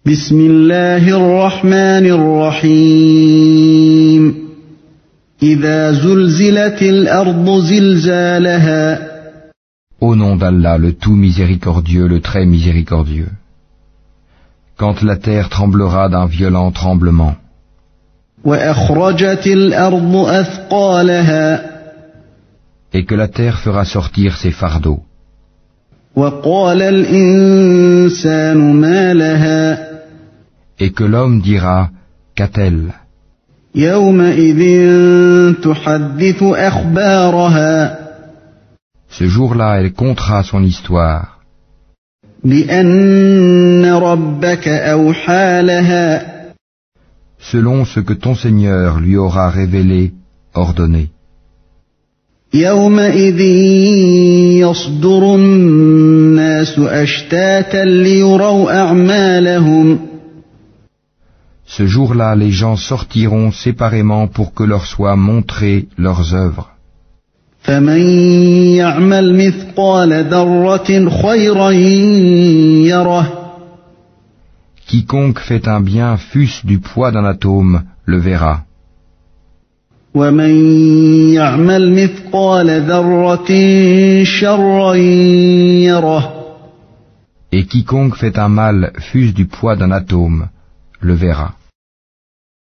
بسم الله الرحمن الرحيم إذا زلزلت الأرض زلزالها Au nom d'Allah, le tout miséricordieux, le très miséricordieux. Quand la terre tremblera d'un violent tremblement. وأخرجت الأرض أثقالها Et que la terre fera sortir ses fardeaux. وقال الإنسان ما لها Et que l'homme dira, qu'a-t-elle? يومئذ تحدث أخبارها Ce jour-là, elle contera son histoire. بأن ربك أوحى لها Selon ce que ton Seigneur lui aura révélé, ordonné. يومئذ يصدر الناس أشتاتا ليروا أعمالهم Ce jour-là, les gens sortiront séparément pour que leur soient montrées leurs œuvres. فمن يعمل مثقال ذرة خيرا يره Quiconque fait un bien, fût-ce du poids d'un atome, le verra. ومن يعمل مثقال ذرة شرا يره Et quiconque fait un mal, fût-ce du poids d'un atome, le verra.